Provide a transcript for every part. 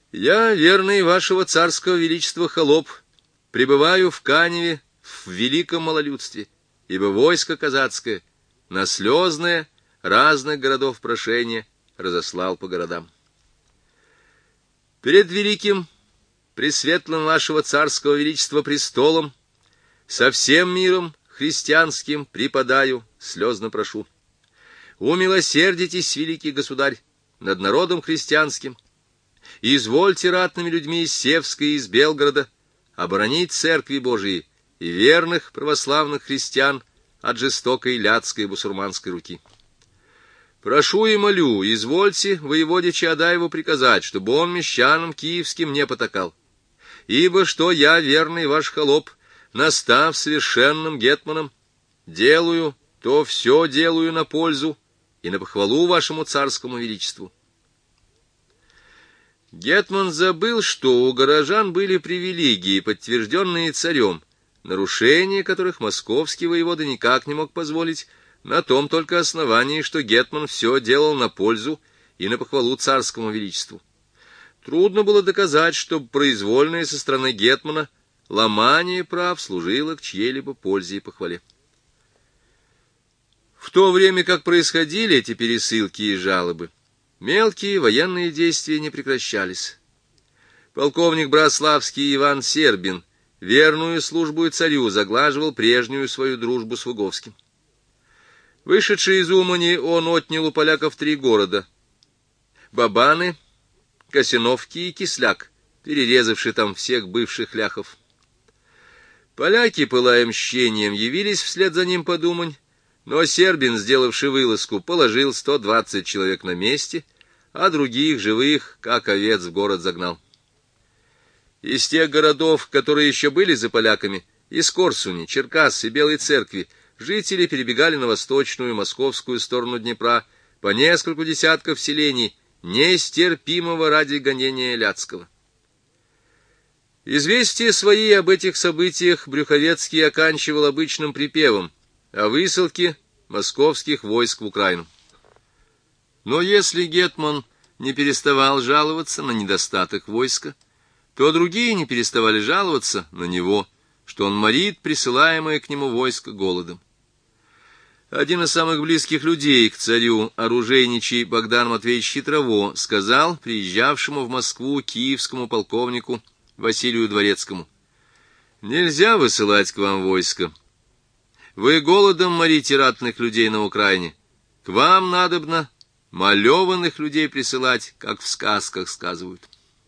Я, верный вашего царского величества холоп, пребываю в Каневе в великом малолюдстве, ибо войско казацкое на слезное разных городов прошение разослал по городам. Перед великим, пресветлым вашего царского величества престолом, со всем миром христианским преподаю, слезно прошу. Умилосердитесь, великий государь, над народом христианским, и извольте ратными людьми из Севска и из Белгорода оборонить церкви Божии и верных православных христиан от жестокой ляцкой и бусурманской руки. Прошу и молю, извольте воеводе Чаадаеву приказать, чтобы он мещанам киевским не потакал. Ибо что я, верный ваш холоп, настав совершенным гетманом, делаю, то все делаю на пользу и на похвалу вашему царскому величеству. Гетман забыл, что у горожан были привилегии, подтвержденные царем, нарушение которых московский воевода никак не мог позволить, на том только основании, что гетман все делал на пользу и на похвалу царскому величеству. Трудно было доказать, что произвольное со стороны гетмана ломание прав служило к чьей-либо пользе и похвале. В то время как происходили эти пересылки и жалобы, мелкие военные действия не прекращались. Полковник Браславский Иван Сербин верную службу царю заглаживал прежнюю свою дружбу с Луговским. Вышедший из Умани, он отнял у поляков 3 города — Бабаны, Косиновки и Кисляк, перерезавший там всех бывших ляхов. Поляки, пылая мщением, явились вслед за ним под Умань, но Сербин, сделавший вылазку, положил 120 человек на месте, а других, живых, как овец, в город загнал. Из тех городов, которые еще были за поляками, из Корсуни, Черкас и Белой Церкви, жители перебегали на восточную московскую сторону Днепра по нескольку десятков селений, нестерпимого ради гонения ляцкого. Известия свои об этих событиях Брюховецкий оканчивал обычным припевом о высылке московских войск в Украину. Но если гетман не переставал жаловаться на недостаток войска, то другие не переставали жаловаться на него, что он морит присылаемое к нему войско голодом. Один из самых близких людей к царю, оружейничий Богдан Матвеевич Хитрово, сказал приезжавшему в Москву киевскому полковнику Василию Дворецкому: «Нельзя высылать к вам войско. Вы голодом морите ратных людей на Украине. К вам надобно малеванных людей присылать, как в сказках сказывают».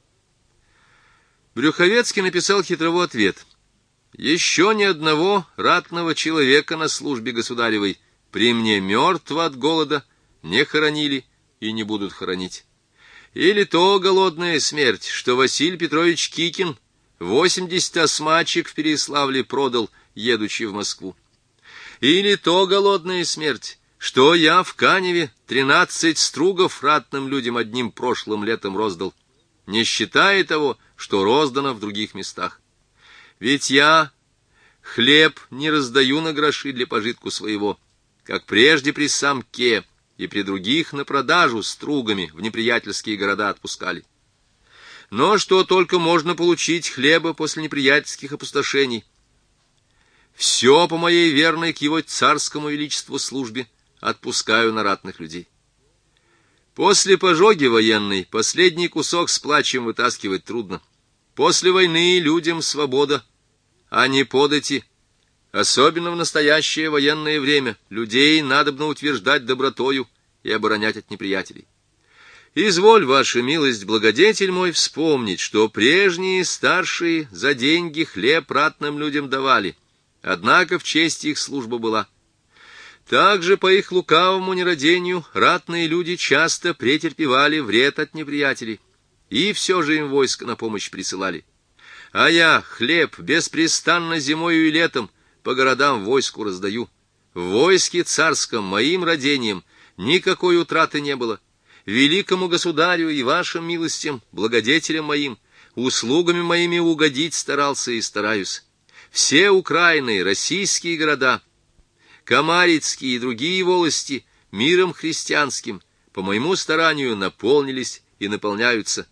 Брюховецкий написал Хитрово ответ: «Еще ни одного ратного человека на службе государевой при мне мертво от голода не хоронили и не будут хоронить. Или то голодная смерть, что Василий Петрович Кикин 80 осмачек в Переяславле продал, едучи в Москву. Или то голодная смерть, что я в Каневе 13 стругов ратным людям одним прошлым летом роздал, не считая того, что роздано в других местах. Ведь я хлеб не раздаю на гроши для пожитку своего, как прежде при самке и при других на продажу стругами в неприятельские города отпускали. Но что только можно получить хлеба после неприятельских опустошений, все по моей верной к его царскому величеству службе отпускаю на ратных людей. После пожоги военной последний кусок с плачем вытаскивать трудно. После войны людям свобода, а не подати. Особенно в настоящее военное время людей надобно утверждать добротою и оборонять от неприятелей. Изволь, ваша милость, благодетель мой, вспомнить, что прежние старшие за деньги хлеб ратным людям давали, однако в честь их служба была. Также по их лукавому нерадению ратные люди часто претерпевали вред от неприятелей, и все же им войско на помощь присылали. А я хлеб беспрестанно зимою и летом по городам войску раздаю. В войске царском моим родением никакой утраты не было. Великому государю и вашим милостям, благодетелям моим, услугами моими угодить старался и стараюсь. Все Украины, российские города, Камарицкие и другие волости миром христианским по моему старанию наполнились и наполняются.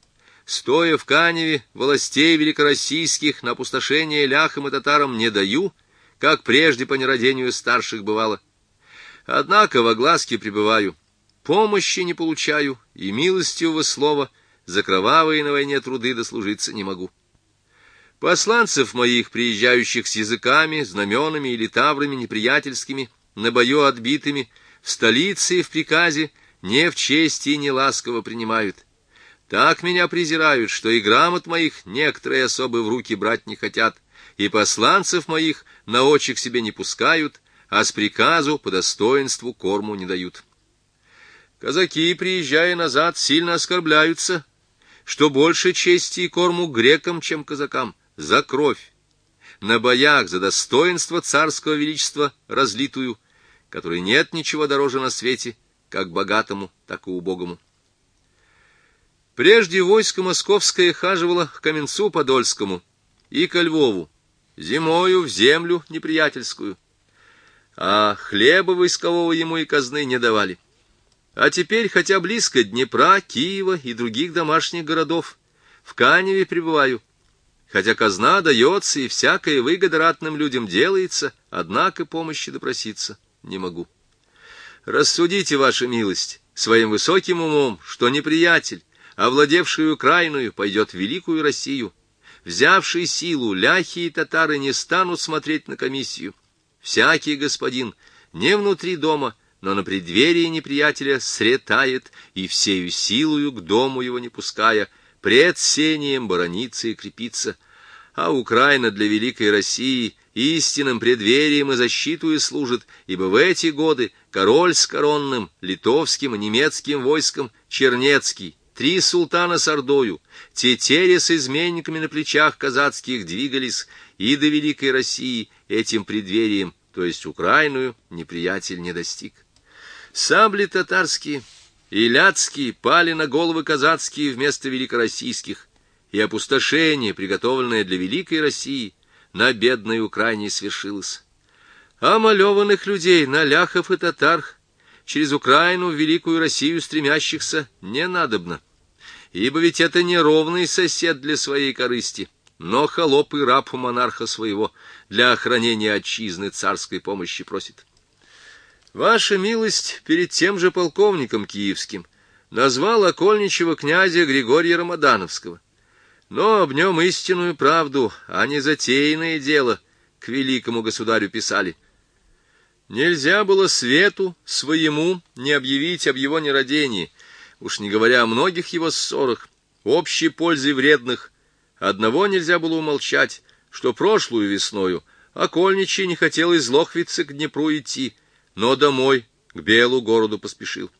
стоя в Каневе, властей великороссийских на опустошение ляхам и татарам не даю, как прежде по нерадению старших бывало. Однако во глазке пребываю, помощи не получаю, и милостивого слова за кровавые на войне труды дослужиться не могу. Посланцев моих, приезжающих с языками, знаменами или таврами неприятельскими, на бою отбитыми, в столице и в приказе не в чести и не ласково принимают. Так меня презирают, что и грамот моих некоторые особы в руки брать не хотят, и посланцев моих на очи к себе не пускают, а с приказу по достоинству корму не дают. Казаки, приезжая назад, сильно оскорбляются, что больше чести и корму грекам, чем казакам, за кровь, на боях за достоинство царского величества разлитую, которой нет ничего дороже на свете, как богатому, так и убогому. Прежде войско московское хаживало к Каменцу Подольскому и ко Львову, зимою в землю неприятельскую, а хлеба войскового ему и казны не давали. А теперь, хотя близко Днепра, Киева и других домашних городов, в Каневе пребываю, хотя казна дается и всякая выгода ратным людям делается, однако помощи допроситься не могу. Рассудите, ваша милость, своим высоким умом, что неприятель, овладевший Украиною, пойдет в великую Россию. Взявший силу, ляхи и татары не станут смотреть на комиссию. Всякий господин не внутри дома, но на преддверии неприятеля сретает, и всею силою к дому его не пуская, пред сением боронится и крепится. А Украина для великой России истинным предверием и защитою служит, ибо в эти годы король с коронным, литовским и немецким войском Чернецкий, 3 султана с ордою, тетери с изменниками на плечах казацких двигались, и до великой России этим предверием, то есть Украиною, неприятель не достиг. Сабли татарские и ляцкие пали на головы казацкие вместо великороссийских, и опустошение, приготовленное для великой России, на бедной Украине свершилось. А малеванных людей на ляхов и татар, через Украину в великую Россию стремящихся, не надобно, ибо ведь это не ровный сосед для своей корысти, но холоп и раб у монарха своего для охранения отчизны царской помощи просит. Ваша милость перед тем же полковником киевским назвал окольничего князя Григория Рамадановского, но об нем истинную правду, а не затеянное дело, к великому государю писали. Нельзя было свету своему не объявить об его нерадении, уж не говоря о многих его ссорах, общей пользе вредных. Одного нельзя было умолчать, что прошлую весною окольничий не хотел из Лохвицы к Днепру идти, но домой, к Белу городу поспешил.